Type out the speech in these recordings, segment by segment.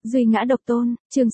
Duy ngã độc tôn, chương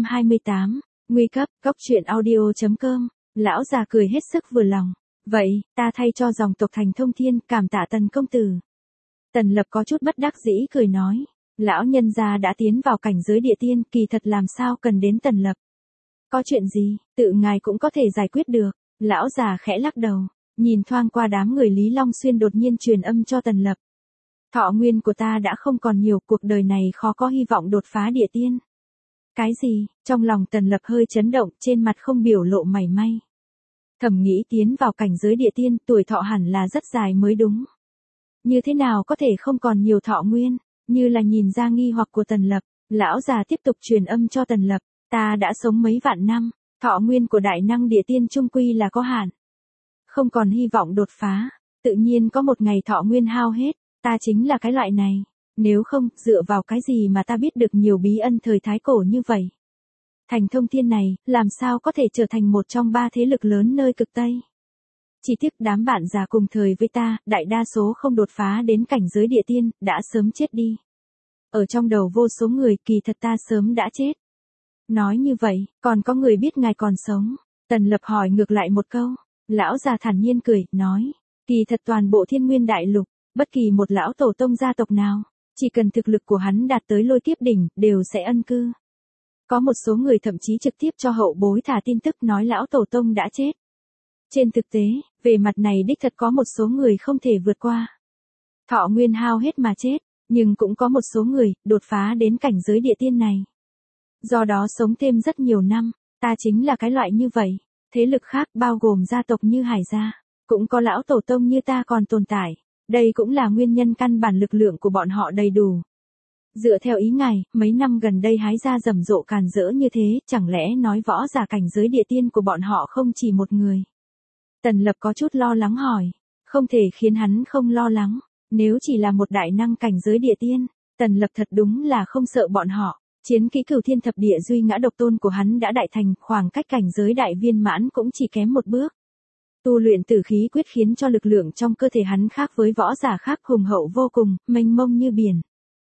628, nguy cấp, góc truyện audio.com, lão già cười hết sức vừa lòng. Vậy, ta thay cho dòng tộc Thành Thông Thiên, cảm tạ Tần công tử. Tần Lập có chút bất đắc dĩ cười nói, lão nhân gia đã tiến vào cảnh giới địa tiên, kỳ thật làm sao cần đến Tần Lập. Có chuyện gì, tự ngài cũng có thể giải quyết được. Lão già khẽ lắc đầu, nhìn thoáng qua đám người Lý Long Xuyên đột nhiên truyền âm cho Tần Lập. Thọ nguyên của ta đã không còn nhiều, cuộc đời này khó có hy vọng đột phá địa tiên. Cái gì? Trong lòng Tần Lập hơi chấn động, trên mặt không biểu lộ mảy may. Thầm nghĩ tiến vào cảnh giới địa tiên, tuổi thọ hẳn là rất dài mới đúng. Như thế nào có thể không còn nhiều thọ nguyên? Như là nhìn ra nghi hoặc của Tần Lập, lão già tiếp tục truyền âm cho Tần Lập, ta đã sống mấy vạn năm, thọ nguyên của đại năng địa tiên chung quy là có hạn. Không còn hy vọng đột phá, tự nhiên có một ngày thọ nguyên hao hết, ta chính là cái loại này. Nếu không, dựa vào cái gì mà ta biết được nhiều bí ân thời thái cổ như vậy? Thành Thông Thiên này, làm sao có thể trở thành một trong ba thế lực lớn nơi cực Tây? Chỉ tiếc đám bạn già cùng thời với ta, đại đa số không đột phá đến cảnh giới địa tiên, đã sớm chết đi. Ở trong đầu vô số người, kỳ thật ta sớm đã chết. Nói như vậy, còn có người biết ngài còn sống. Tần Lập hỏi ngược lại một câu. Lão già thản nhiên cười, nói, kỳ thật toàn bộ Thiên Nguyên Đại Lục, bất kỳ một lão tổ tông gia tộc nào, chỉ cần thực lực của hắn đạt tới lôi kiếp đỉnh, đều sẽ ân cư. Có một số người thậm chí trực tiếp cho hậu bối thả tin tức nói lão tổ tông đã chết. Trên thực tế, về mặt này đích thật có một số người không thể vượt qua. Thọ nguyên hao hết mà chết, nhưng cũng có một số người, đột phá đến cảnh giới địa tiên này. Do đó sống thêm rất nhiều năm, ta chính là cái loại như vậy. Thế lực khác bao gồm gia tộc như Hải gia, cũng có lão tổ tông như ta còn tồn tại. Đây cũng là nguyên nhân căn bản lực lượng của bọn họ đầy đủ. Dựa theo ý ngài, mấy năm gần đây hái ra rầm rộ càn rỡ như thế, chẳng lẽ nói võ giả cảnh giới địa tiên của bọn họ không chỉ một người? Tần Lập có chút lo lắng hỏi, không thể khiến hắn không lo lắng. Nếu chỉ là một đại năng cảnh giới địa tiên, Tần Lập thật đúng là không sợ bọn họ. Chiến kỹ Cửu Thiên Thập Địa Duy ngã độc tôn của hắn đã đại thành, khoảng cách cảnh giới đại viên mãn cũng chỉ kém một bước. Tu luyện tử khí quyết khiến cho lực lượng trong cơ thể hắn khác với võ giả khác, hùng hậu vô cùng, mênh mông như biển.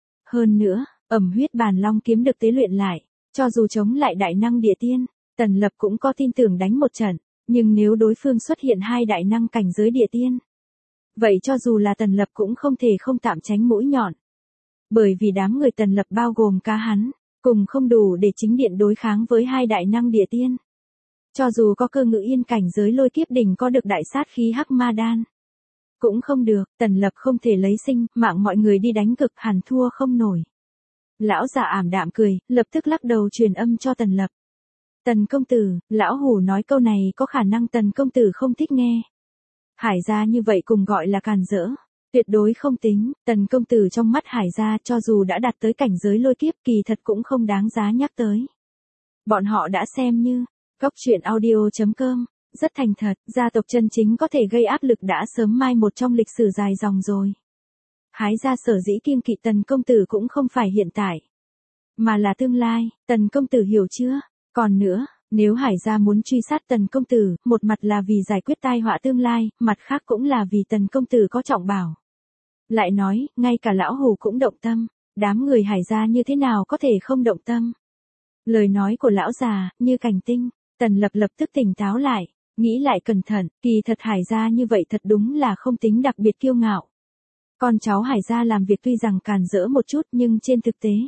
Hơn nữa, ẩm huyết bàn long kiếm được tế luyện lại, cho dù chống lại đại năng địa tiên, Tần Lập cũng có tin tưởng đánh một trận, nhưng nếu đối phương xuất hiện hai đại năng cảnh giới địa tiên, vậy cho dù là Tần Lập cũng không thể không tạm tránh mũi nhọn. Bởi vì đám người Tần Lập bao gồm cả hắn, cùng không đủ để chính điện đối kháng với hai đại năng địa tiên. Cho dù có Cơ Ngự Yên cảnh giới lôi kiếp đỉnh có được đại sát khí hắc ma đan, cũng không được, Tần Lập không thể lấy sinh mạng mọi người đi đánh cực, hẳn thua không nổi. Lão già ảm đạm cười, lập tức lắc đầu truyền âm cho Tần Lập. Tần công tử, lão hủ nói câu này có khả năng Tần công tử không thích nghe. Hải gia như vậy cùng gọi là càn rỡ, tuyệt đối không tính. Tần công tử trong mắt Hải gia cho dù đã đạt tới cảnh giới lôi kiếp, kỳ thật cũng không đáng giá nhắc tới. Bọn họ đã xem như góc truyện audio.com, rất thành thật, gia tộc chân chính có thể gây áp lực đã sớm mai một trong lịch sử dài dòng rồi. Hái gia sở dĩ kiêng kỵ Tần công tử cũng không phải hiện tại, mà là tương lai. Tần công tử hiểu chưa? Còn nữa, nếu Hải gia muốn truy sát Tần công tử, một mặt là vì giải quyết tai họa tương lai, mặt khác cũng là vì Tần công tử có trọng bảo. Lại nói, ngay cả lão hủ cũng động tâm, đám người Hải gia như thế nào có thể không động tâm? Lời nói của lão già như cành tinh. Tần Lập lập tức tỉnh táo lại, nghĩ lại cẩn thận, kỳ thật Hải gia như vậy thật đúng là không tính đặc biệt kiêu ngạo. Con cháu Hải gia làm việc tuy rằng càn rỡ một chút, nhưng trên thực tế,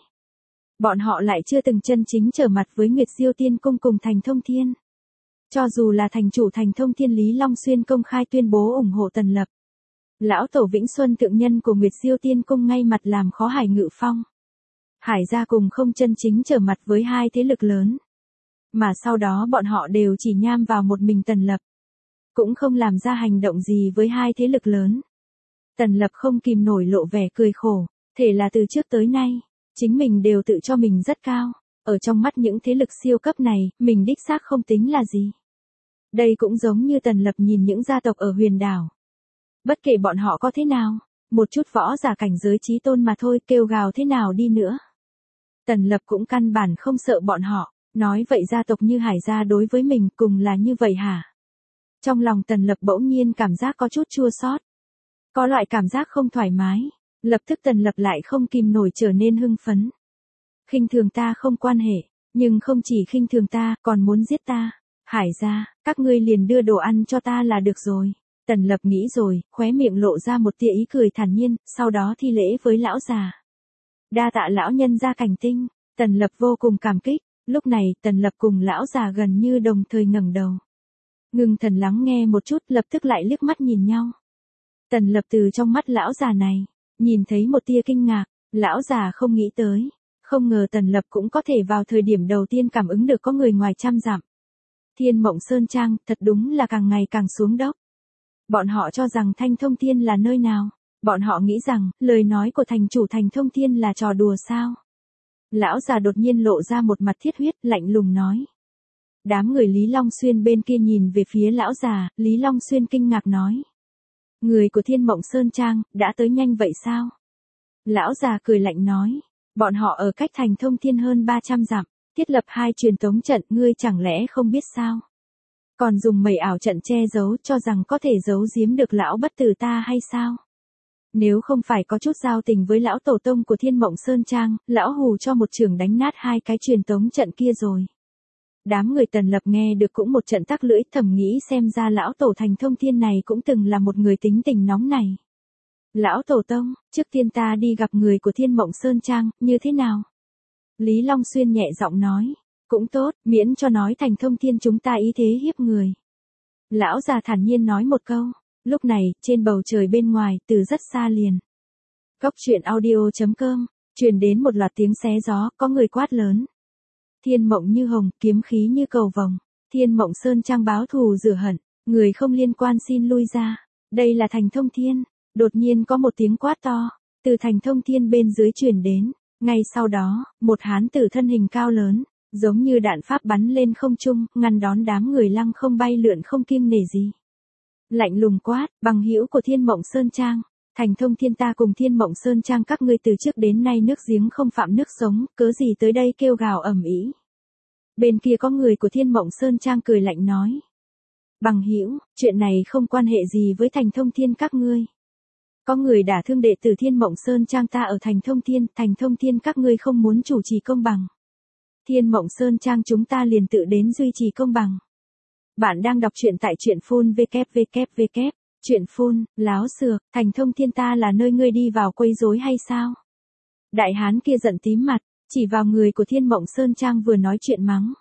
bọn họ lại chưa từng chân chính trở mặt với Nguyệt Diêu Tiên Cung cùng Thành Thông Thiên. Cho dù là thành chủ Thành Thông Thiên Lý Long Xuyên công khai tuyên bố ủng hộ Tần Lập, lão tổ Vĩnh Xuân thượng nhân của Nguyệt Diêu Tiên Cung ngay mặt làm khó Hải Ngự Phong. Hải gia cùng không chân chính trở mặt với hai thế lực lớn. Mà sau đó bọn họ đều chỉ nham vào một mình Tần Lập, cũng không làm ra hành động gì với hai thế lực lớn. Tần Lập không kìm nổi lộ vẻ cười khổ, thể là từ trước tới nay, chính mình đều tự cho mình rất cao, ở trong mắt những thế lực siêu cấp này, mình đích xác không tính là gì. Đây cũng giống như Tần Lập nhìn những gia tộc ở huyền đảo. Bất kể bọn họ có thế nào, một chút võ giả cảnh giới chí tôn mà thôi, kêu gào thế nào đi nữa, Tần Lập cũng căn bản không sợ bọn họ. Nói vậy gia tộc như Hải gia đối với mình cùng là như vậy hả? Trong lòng Tần Lập bỗng nhiên cảm giác có chút chua xót. Có loại cảm giác không thoải mái. Lập tức Tần Lập lại không kìm nổi trở nên hưng phấn. khinh thường ta không quan hệ, nhưng không chỉ khinh thường ta, còn muốn giết ta. Hải gia, các ngươi liền đưa đồ ăn cho ta là được rồi. Tần Lập nghĩ rồi, khóe miệng lộ ra một tia ý cười thản nhiên, sau đó thi lễ với lão già. Đa tạ lão nhân gia cảnh tinh. Tần Lập vô cùng cảm kích. Lúc này, Tần Lập cùng lão già gần như đồng thời ngẩng đầu. Ngưng thần lắng nghe một chút, lập tức lại liếc mắt nhìn nhau. Tần Lập từ trong mắt lão già này, nhìn thấy một tia kinh ngạc. Lão già không nghĩ tới, không ngờ Tần Lập cũng có thể vào thời điểm đầu tiên cảm ứng được có người ngoài trăm dặm. Thiên Mộng Sơn Trang, thật đúng là càng ngày càng xuống dốc. Bọn họ cho rằng Thành Thông Thiên là nơi nào? Bọn họ nghĩ rằng, lời nói của thành chủ Thành Thông Thiên là trò đùa sao? Lão già đột nhiên lộ ra một mặt thiết huyết, lạnh lùng nói. Đám người Lý Long Xuyên bên kia nhìn về phía lão già, Lý Long Xuyên kinh ngạc nói. Người của Thiên Mộng Sơn Trang, đã tới nhanh vậy sao? Lão già cười lạnh nói. Bọn họ ở cách Thành Thông Thiên hơn 300 dặm, thiết lập 2 truyền tống trận, ngươi chẳng lẽ không biết sao? Còn dùng mẩy ảo trận che giấu cho rằng có thể giấu giếm được lão bất tử ta hay sao? Nếu không phải có chút giao tình với lão tổ tông của Thiên Mộng Sơn Trang, lão hù cho một trường đánh nát 2 cái truyền tống trận kia rồi. Đám người Tần Lập nghe được cũng một trận tắc lưỡi, thầm nghĩ xem ra lão tổ Thành Thông Thiên này cũng từng là một người tính tình nóng này. Lão tổ tông, trước tiên ta đi gặp người của Thiên Mộng Sơn Trang, như thế nào? Lý Long Xuyên nhẹ giọng nói. Cũng tốt, miễn cho nói Thành Thông Thiên chúng ta ý thế hiếp người. Lão già thản nhiên nói một câu. Lúc này, trên bầu trời bên ngoài, từ rất xa liền. Cốc truyện audio.com, truyền đến một loạt tiếng xé gió, có người quát lớn. Thiên Mộng như hồng, kiếm khí như cầu vồng. Thiên Mộng Sơn Trang báo thù rửa hận, người không liên quan xin lui ra. Đây là Thành Thông Thiên. Đột nhiên có một tiếng quát to, từ Thành Thông Thiên bên dưới truyền đến. Ngay sau đó, một hán tử thân hình cao lớn, giống như đạn pháp bắn lên không trung, ngăn đón đám người lăng không bay lượn không kiêng nể gì. Lạnh lùng quát, bằng hữu của Thiên Mộng Sơn Trang, Thành Thông Thiên ta cùng Thiên Mộng Sơn Trang các ngươi từ trước đến nay nước giếng không phạm nước sống, cớ gì tới đây kêu gào ầm ĩ. Bên kia có người của Thiên Mộng Sơn Trang cười lạnh nói. Bằng hữu, chuyện này không quan hệ gì với Thành Thông Thiên các ngươi. Có người đả thương đệ tử Thiên Mộng Sơn Trang ta ở Thành Thông Thiên các ngươi không muốn chủ trì công bằng. Thiên Mộng Sơn Trang chúng ta liền tự đến duy trì công bằng. Bạn đang đọc truyện tại truyện phun www. Truyện phun, láo xược, Thành Thông Thiên ta là nơi ngươi đi vào quấy rối hay sao? Đại hán kia giận tím mặt, chỉ vào người của Thiên Mộng Sơn Trang vừa nói chuyện mắng.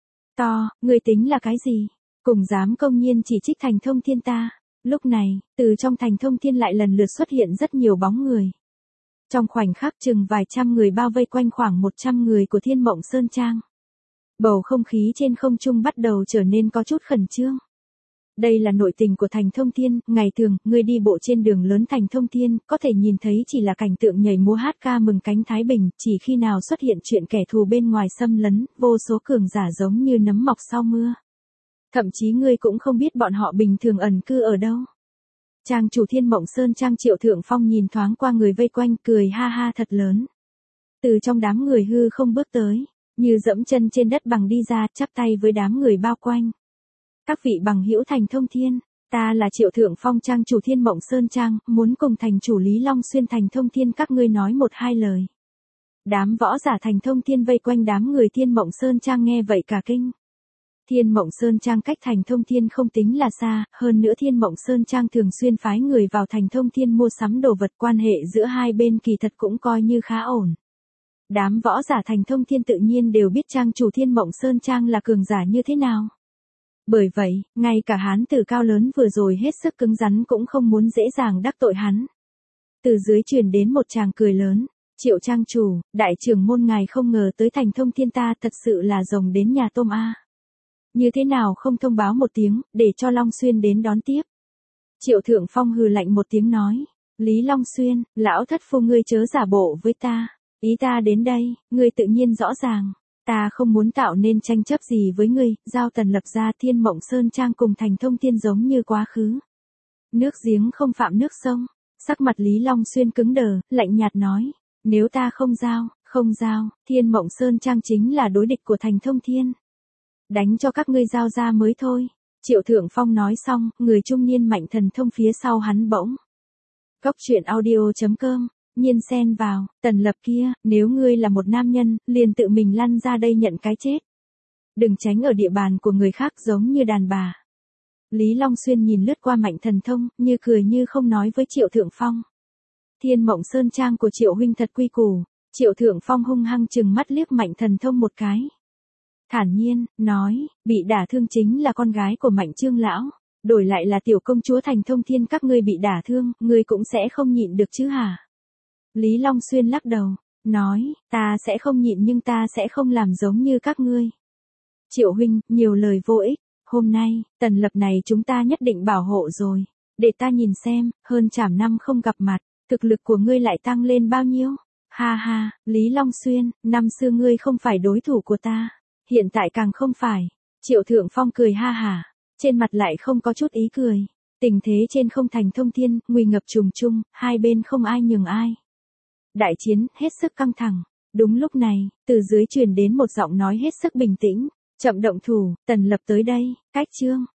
To, ngươi tính là cái gì? Cùng dám công nhiên chỉ trích Thành Thông Thiên ta. Lúc này, từ trong Thành Thông Thiên lại lần lượt xuất hiện rất nhiều bóng người. Trong khoảnh khắc chừng vài trăm người bao vây quanh khoảng 100 người của Thiên Mộng Sơn Trang. Bầu không khí trên không trung bắt đầu trở nên có chút khẩn trương. Đây là nội tình của Thành Thông Thiên, ngày thường, người đi bộ trên đường lớn Thành Thông Thiên, có thể nhìn thấy chỉ là cảnh tượng nhảy múa hát ca mừng cánh Thái Bình, chỉ khi nào xuất hiện chuyện kẻ thù bên ngoài xâm lấn, vô số cường giả giống như nấm mọc sau mưa. Thậm chí ngươi cũng không biết bọn họ bình thường ẩn cư ở đâu. Trang chủ Thiên Mộng Sơn Trang Triệu Thượng Phong nhìn thoáng qua người vây quanh, cười ha ha thật lớn. Từ trong đám người hư không bước tới, như dẫm chân trên đất bằng đi ra, chắp tay với đám người bao quanh. Các vị bằng hữu Thành Thông Thiên, ta là Triệu Thượng Phong Trang chủ Thiên Mộng Sơn Trang, muốn cùng thành chủ Lý Long Xuyên Thành Thông Thiên các ngươi nói một hai lời. Đám võ giả Thành Thông Thiên vây quanh đám người Thiên Mộng Sơn Trang nghe vậy cả kinh. Thiên Mộng Sơn Trang cách Thành Thông Thiên không tính là xa, hơn nữa Thiên Mộng Sơn Trang thường xuyên phái người vào Thành Thông Thiên mua sắm đồ vật, quan hệ giữa hai bên kỳ thật cũng coi như khá ổn. Đám võ giả Thành Thông Thiên tự nhiên đều biết trang chủ Thiên Mộng Sơn Trang là cường giả như thế nào. Bởi vậy, ngay cả hán tử cao lớn vừa rồi hết sức cứng rắn cũng không muốn dễ dàng đắc tội hắn. Từ dưới truyền đến một tràng cười lớn. Triệu trang chủ, đại trưởng môn ngài không ngờ tới Thành Thông Thiên ta thật sự là rồng đến nhà tôm a. Như thế nào không thông báo một tiếng, để cho Long Xuyên đến đón tiếp. Triệu Thượng Phong hừ lạnh một tiếng nói. Lý Long Xuyên, lão thất phu ngươi chớ giả bộ với ta. Ý ta đến đây, ngươi tự nhiên rõ ràng. Ta không muốn tạo nên tranh chấp gì với ngươi, giao Tần Lập ra Thiên Mộng Sơn Trang cùng Thành Thông Thiên giống như quá khứ. Nước giếng không phạm nước sông. Sắc mặt Lý Long Xuyên cứng đờ, lạnh nhạt nói. Nếu ta không giao, Thiên Mộng Sơn Trang chính là đối địch của Thành Thông Thiên. Đánh cho các ngươi giao ra mới thôi. Triệu Thượng Phong nói xong, người trung niên mạnh thần thông phía sau hắn bỗng. Cốc truyện audio.com nhiên xen vào, Tần Lập kia, nếu ngươi là một nam nhân, liền tự mình lăn ra đây nhận cái chết. Đừng tránh ở địa bàn của người khác giống như đàn bà. Lý Long Xuyên nhìn lướt qua Mạnh Thần Thông, như cười như không nói với Triệu Thượng Phong. Thiên Mộng Sơn Trang của Triệu huynh thật quy củ. Triệu Thượng Phong hung hăng chừng mắt liếc Mạnh Thần Thông một cái. Thản nhiên, nói, bị đả thương chính là con gái của Mạnh Trương lão. Đổi lại là tiểu công chúa Thành Thông Thiên các ngươi bị đả thương, ngươi cũng sẽ không nhịn được chứ hả? Lý Long Xuyên lắc đầu, nói, ta sẽ không nhịn nhưng ta sẽ không làm giống như các ngươi. Triệu huynh, nhiều lời vô ích, hôm nay, Tần Lập này chúng ta nhất định bảo hộ rồi. Để ta nhìn xem, hơn trảm năm không gặp mặt, thực lực của ngươi lại tăng lên bao nhiêu? Ha ha, Lý Long Xuyên, năm xưa ngươi không phải đối thủ của ta, hiện tại càng không phải. Triệu Thượng Phong cười ha hả, trên mặt lại không có chút ý cười. Tình thế trên không Thành Thông Thiên, nguy ngập trùng trùng, hai bên không ai nhường ai. Đại chiến hết sức căng thẳng. Đúng lúc này, từ dưới truyền đến một giọng nói hết sức bình tĩnh, chậm động thủ, Tần Lập tới đây, cách chương.